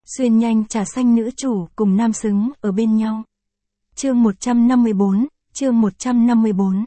Xuyên nhanh trà xanh nữ chủ cùng nam xứng ở bên nhau. Chương 154, chương 154.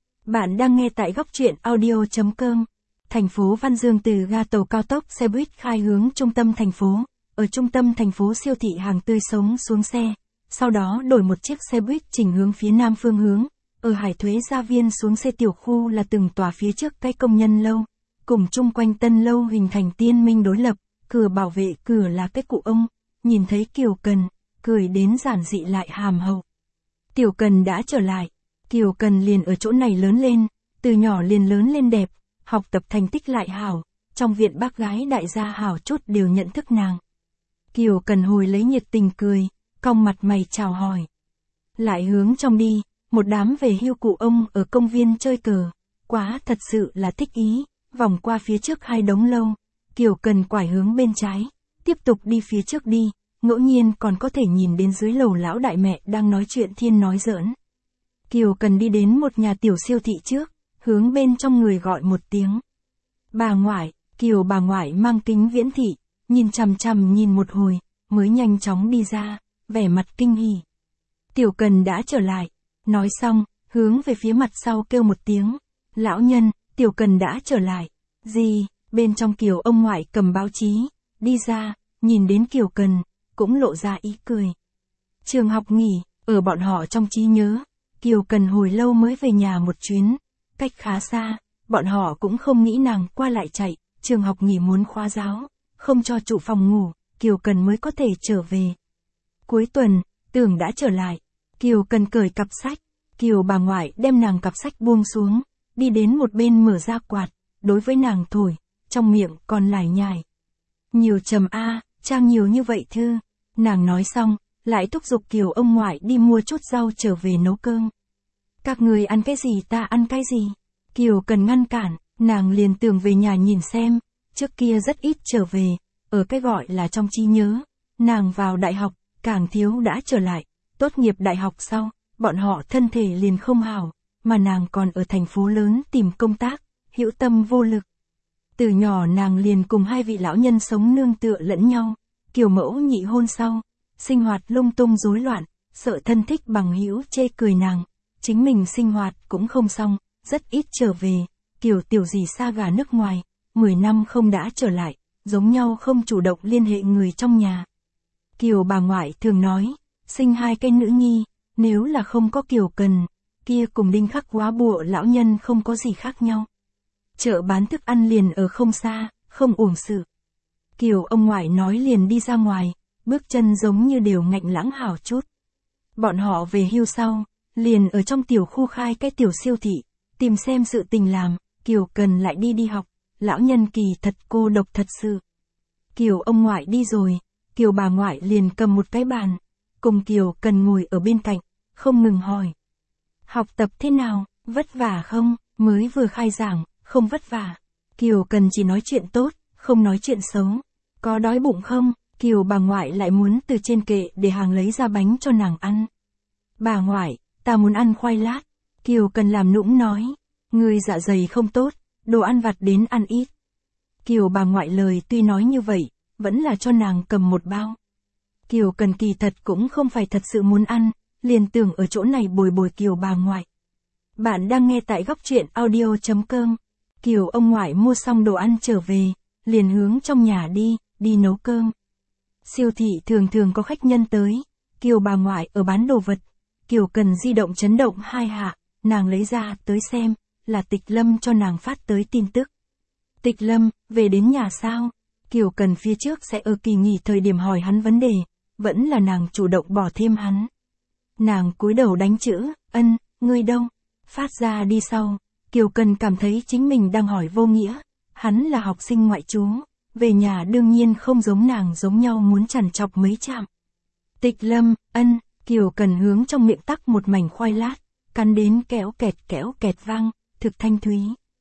Bạn đang nghe tại góc truyện audio.com. Thành phố Văn Dương từ ga tàu cao tốc xe buýt khai hướng trung tâm thành phố. Ở trung tâm thành phố siêu thị hàng tươi sống xuống xe. Sau đó đổi một chiếc xe buýt chỉnh hướng phía nam phương hướng. Ở Hải Thuế Gia Viên xuống xe tiểu khu là từng tòa phía trước cái công nhân lâu. Cùng chung quanh tân lâu hình thành tiên minh đối lập. Cửa bảo vệ cửa là cái cụ ông. Nhìn thấy Kiều Cần, cười đến giản dị lại hàm hậu. Tiểu Cần đã trở lại. Kiều Cần liền ở chỗ này lớn lên. Từ nhỏ liền lớn lên đẹp. Học tập thành tích lại hảo. Trong viện bác gái đại gia hảo chút đều nhận thức nàng. Kiều Cần hồi lấy nhiệt tình cười. Cong mặt mày chào hỏi. Lại hướng trong đi. Một đám về hưu cụ ông ở công viên chơi cờ. Quá thật sự là thích ý. Vòng qua phía trước hai đống lâu. Kiều Cần quải hướng bên trái. Tiếp tục đi phía trước đi. Ngẫu nhiên còn có thể nhìn đến dưới lầu lão đại mẹ đang nói chuyện thiên nói giỡn. Kiều Cần đi đến một nhà tiểu siêu thị trước. Hướng bên trong người gọi một tiếng. Bà ngoại. Kiều bà ngoại mang kính viễn thị. Nhìn chằm chằm nhìn một hồi. Mới nhanh chóng đi ra. Vẻ mặt kinh hỉ. Tiểu Cần đã trở lại. Nói xong. Hướng về phía mặt sau kêu một tiếng. Lão nhân. Tiểu Cần đã trở lại. Gì? Bên trong Kiều ông ngoại cầm báo chí. Đi ra. Nhìn đến Kiều Cần. Cũng lộ ra ý cười. Trường học nghỉ. Ở bọn họ trong trí nhớ. Kiều Cần hồi lâu mới về nhà một chuyến. Cách khá xa. Bọn họ cũng không nghĩ nàng qua lại chạy. Trường học nghỉ muốn khóa giáo. Không cho trụ phòng ngủ. Kiều Cần mới có thể trở về. Cuối tuần. Tưởng đã trở lại. Kiều Cần cởi cặp sách. Kiều bà ngoại đem nàng cặp sách buông xuống. Đi đến một bên mở ra quạt. Đối với nàng thổi. Trong miệng còn lải nhải. Nhiều trầm a, trang nhiều như vậy thư. Nàng nói xong. Lại thúc giục Kiều ông ngoại đi mua chút rau trở về nấu cơm. Các người ăn cái gì ta ăn cái gì. Kiều Cần ngăn cản. Nàng liền tưởng về nhà nhìn xem. Trước kia rất ít trở về. Ở cái gọi là trong trí nhớ. Nàng vào đại học. Càng thiếu đã trở lại. Tốt nghiệp đại học sau. Bọn họ thân thể liền không hảo. Mà nàng còn ở thành phố lớn tìm công tác. Hữu tâm vô lực. Từ nhỏ nàng liền cùng hai vị lão nhân sống nương tựa lẫn nhau. Kiều mẫu nhị hôn sau. Sinh hoạt lung tung rối loạn. Sợ thân thích bằng hữu chê cười nàng. Chính mình sinh hoạt cũng không xong. Rất ít trở về. Kiều tiểu gì xa gà nước ngoài. 10 năm không đã trở lại. Giống nhau không chủ động liên hệ người trong nhà. Kiều bà ngoại thường nói. Sinh hai cái nữ nhi. Nếu là không có Kiều Cần. Kia cùng Đinh Khắc Quá bụa lão nhân không có gì khác nhau. Chợ bán thức ăn liền ở không xa, không uổng sự. Kiều ông ngoại nói liền đi ra ngoài, bước chân giống như đều ngạnh lãng hảo chút. Bọn họ về hưu sau, liền ở trong tiểu khu khai cái tiểu siêu thị, tìm xem sự tình làm. Kiều Cần lại đi học, lão nhân kỳ thật cô độc thật sự. Kiều ông ngoại đi rồi, Kiều bà ngoại liền cầm một cái bàn, cùng Kiều Cần ngồi ở bên cạnh, không ngừng hỏi. Học tập thế nào, vất vả không, mới vừa khai giảng. Không vất vả. Kiều Cần chỉ nói chuyện tốt, không nói chuyện xấu. Có đói bụng không? Kiều bà ngoại lại muốn từ trên kệ để hàng lấy ra bánh cho nàng ăn. Bà ngoại, ta muốn ăn khoai lát. Kiều Cần làm nũng nói. Người dạ dày không tốt, đồ ăn vặt đến ăn ít. Kiều bà ngoại lời tuy nói như vậy, vẫn là cho nàng cầm một bao. Kiều Cần kỳ thật cũng không phải thật sự muốn ăn, liền tưởng ở chỗ này bồi bồi Kiều bà ngoại. Bạn đang nghe tại góc truyện audio.com. Kiều ông ngoại mua xong đồ ăn trở về, liền hướng trong nhà đi nấu cơm. Siêu thị thường thường có khách nhân tới, Kiều bà ngoại ở bán đồ vật. Kiều Cần di động chấn động hai hạ, nàng lấy ra tới xem, là Tịch Lâm cho nàng phát tới tin tức. Tịch Lâm, về đến nhà sao? Kiều Cần phía trước sẽ ở kỳ nghỉ thời điểm hỏi hắn vấn đề, vẫn là nàng chủ động bỏ thêm hắn. Nàng cúi đầu đánh chữ, ân, ngươi đâu? Phát ra đi sau. Kiều Cần cảm thấy chính mình đang hỏi vô nghĩa. Hắn là học sinh ngoại trú. Về nhà đương nhiên không giống nàng giống nhau muốn chằn chọc mấy chạm. Tịch Lâm, ân. Kiều Cần hướng trong miệng tắc một mảnh khoai lát. Cắn đến kéo kẹt vang. Thực thanh thúy.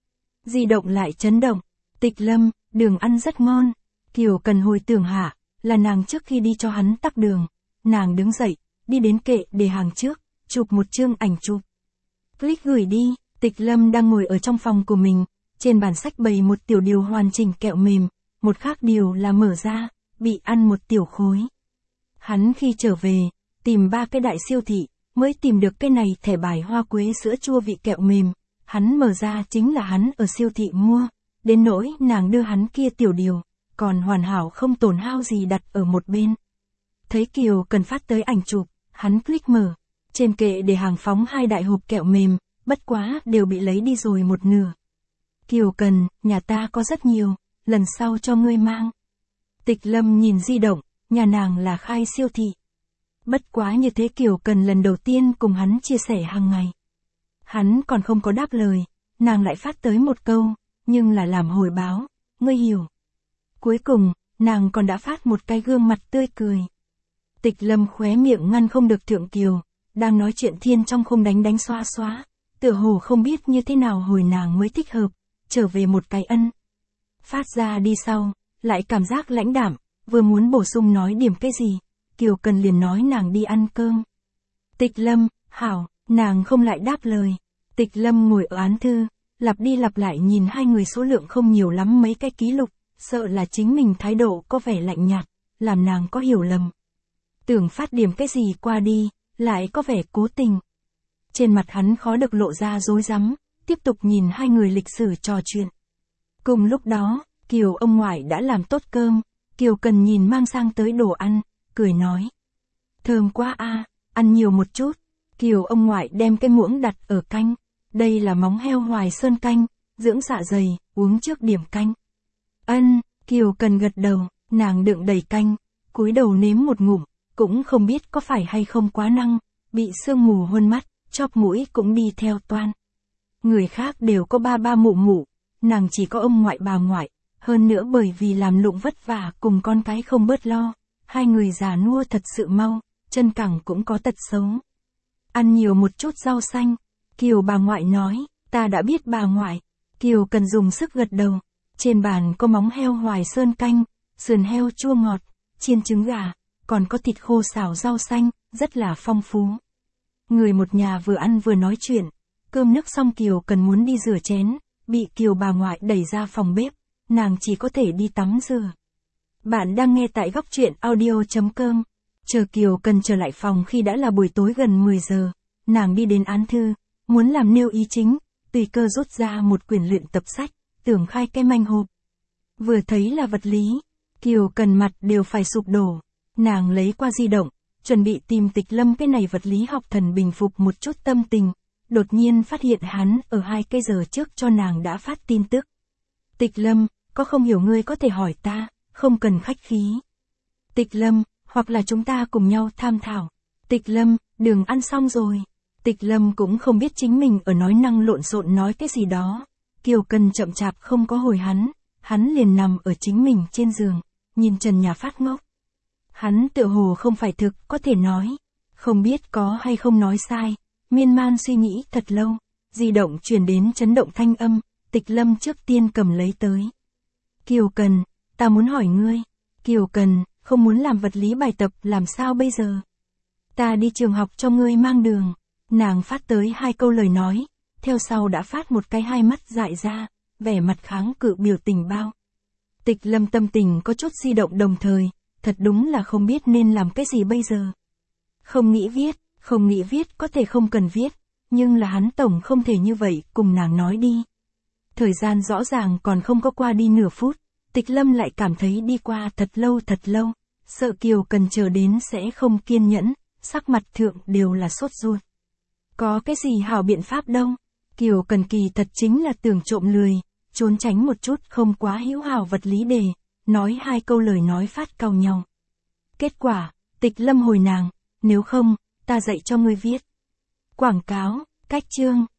Di động lại chấn động. Tịch Lâm, đường ăn rất ngon. Kiều Cần hồi tưởng hạ. Là nàng trước khi đi cho hắn tắc đường. Nàng đứng dậy. Đi đến kệ để hàng trước. Chụp một chương ảnh chụp. Click gửi đi. Tịch Lâm đang ngồi ở trong phòng của mình, trên bàn sách bày một tiểu điều hoàn chỉnh kẹo mềm, một khác điều là mở ra, bị ăn một tiểu khối. Hắn khi trở về, tìm 3 cái đại siêu thị, mới tìm được cái này thẻ bài hoa quế sữa chua vị kẹo mềm. Hắn mở ra chính là hắn ở siêu thị mua, đến nỗi nàng đưa hắn kia tiểu điều, còn hoàn hảo không tổn hao gì đặt ở một bên. Thấy Kiều Cần phát tới ảnh chụp, hắn click mở, trên kệ để hàng phóng 2 đại hộp kẹo mềm, bất quá đều bị lấy đi rồi một nửa. Kiều Cần, nhà ta có rất nhiều, lần sau cho ngươi mang. Tịch Lâm nhìn di động, nhà nàng là khai siêu thị. Bất quá như thế Kiều Cần lần đầu tiên cùng hắn chia sẻ hàng ngày. Hắn còn không có đáp lời, nàng lại phát tới một câu, nhưng là làm hồi báo, ngươi hiểu. Cuối cùng, nàng còn đã phát một cái gương mặt tươi cười. Tịch Lâm khóe miệng ngăn không được Thượng Kiều, đang nói chuyện thiên trong không đánh xoa xoa, tựa hồ không biết như thế nào hồi nàng mới thích hợp, trở về một cái ân. Phát ra đi sau, lại cảm giác lãnh đạm, vừa muốn bổ sung nói điểm cái gì, Kiều Cần liền nói nàng đi ăn cơm. Tịch Lâm, hảo, nàng không lại đáp lời. Tịch Lâm ngồi ở án thư, lặp đi lặp lại nhìn hai người số lượng không nhiều lắm mấy cái ký lục, sợ là chính mình thái độ có vẻ lạnh nhạt, làm nàng có hiểu lầm. Tưởng phát điểm cái gì qua đi, lại có vẻ cố tình. Trên mặt hắn khó được lộ ra rối rắm, tiếp tục nhìn hai người lịch sử trò chuyện. Cùng lúc đó, Kiều ông ngoại đã làm tốt cơm, Kiều Cần nhìn mang sang tới đồ ăn, cười nói. Thơm quá a, ăn nhiều một chút. Kiều ông ngoại đem cái muỗng đặt ở canh, đây là móng heo Hoài Sơn canh, dưỡng dạ dày, uống trước điểm canh. Ân, Kiều Cần gật đầu, nàng đựng đầy canh, cúi đầu nếm một ngụm, cũng không biết có phải hay không quá năng, bị sương mù huân mắt, chóp mũi cũng đi theo toan. Người khác đều có ba mụ, nàng chỉ có ông ngoại bà ngoại, hơn nữa bởi vì làm lụng vất vả cùng con cái không bớt lo, hai người già nua thật sự mau, chân cẳng cũng có tật xấu. Ăn nhiều một chút rau xanh, Kiều bà ngoại nói, ta đã biết bà ngoại. Kiều Cần dùng sức gật đầu, trên bàn có móng heo Hoài Sơn canh, sườn heo chua ngọt, chiên trứng gà, còn có thịt khô xào rau xanh, rất là phong phú. Người một nhà vừa ăn vừa nói chuyện, cơm nước xong Kiều Cần muốn đi rửa chén, bị Kiều bà ngoại đẩy ra phòng bếp, nàng chỉ có thể đi tắm rửa. Bạn đang nghe tại góc truyện audio.com. Chờ Kiều Cần trở lại phòng khi đã là buổi tối gần 10 giờ, nàng đi đến án thư, muốn làm nêu ý chính, tùy cơ rút ra một quyển luyện tập sách, tưởng khai cái manh hộp. Vừa thấy là vật lý, Kiều Cần mặt đều phải sụp đổ, nàng lấy qua di động, chuẩn bị tìm Tịch Lâm cái này vật lý học thần bình phục một chút tâm tình, đột nhiên phát hiện hắn ở 2 cái giờ trước cho nàng đã phát tin tức. Tịch Lâm, có không hiểu ngươi có thể hỏi ta, không cần khách khí. Tịch Lâm, hoặc là chúng ta cùng nhau tham thảo. Tịch Lâm, đường ăn xong rồi. Tịch Lâm cũng không biết chính mình ở nói năng lộn xộn nói cái gì đó. Kiều Cần chậm chạp không có hồi hắn liền nằm ở chính mình trên giường, nhìn trần nhà phát ngốc. Hắn tựa hồ không phải thực có thể nói, không biết có hay không nói sai, miên man suy nghĩ thật lâu, di động truyền đến chấn động thanh âm, Tịch Lâm trước tiên cầm lấy tới. Kiều Cần, ta muốn hỏi ngươi. Kiều Cần, không muốn làm vật lý bài tập làm sao bây giờ? Ta đi trường học cho ngươi mang đường. Nàng phát tới 2 câu lời nói, theo sau đã phát một cái 2 mắt dại ra, vẻ mặt kháng cự biểu tình bao. Tịch Lâm tâm tình có chút di động đồng thời, thật đúng là không biết nên làm cái gì bây giờ. Không nghĩ viết có thể không cần viết, nhưng là hắn tổng không thể như vậy cùng nàng nói đi. Thời gian rõ ràng còn không có qua đi nửa phút, Tịch Lâm lại cảm thấy đi qua thật lâu, sợ Kiều Cần chờ đến sẽ không kiên nhẫn, sắc mặt thượng đều là sốt ruột. Có cái gì hảo biện pháp đâu, Kiều Cần kỳ thật chính là tưởng trộm lười, trốn tránh một chút không quá hữu hảo vật lý đề, nói 2 câu lời nói phát cau nhau. Kết quả, Tịch Lâm hồi nàng, nếu không, ta dạy cho ngươi viết. Quảng cáo, cách chương.